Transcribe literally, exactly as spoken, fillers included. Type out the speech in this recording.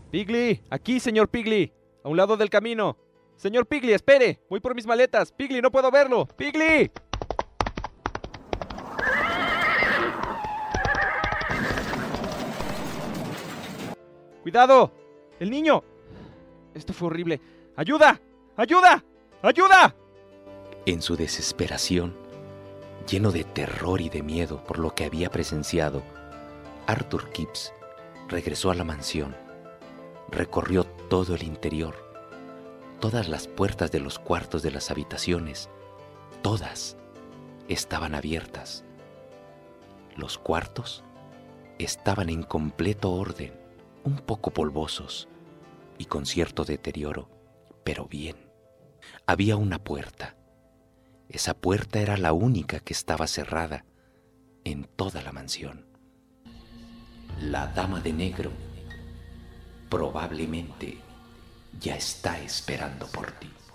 Piggy, aquí, señor Piggy. A un lado del camino. Señor Piggy, espere. Voy por mis maletas. Piggy, no puedo verlo. Piggy. ¡Cuidado! ¡El niño! Esto fue horrible. ¡Ayuda! ¡Ayuda! ¡Ayuda! En su desesperación, lleno de terror y de miedo por lo que había presenciado, Arthur Kipps regresó a la mansión. Recorrió todo el interior, todas las puertas de los cuartos de las habitaciones, todas estaban abiertas. Los cuartos estaban en completo orden, un poco polvosos y con cierto deterioro, pero bien. Había una puerta. Esa puerta era la única que estaba cerrada en toda la mansión. La dama de negro probablemente ya está esperando por ti.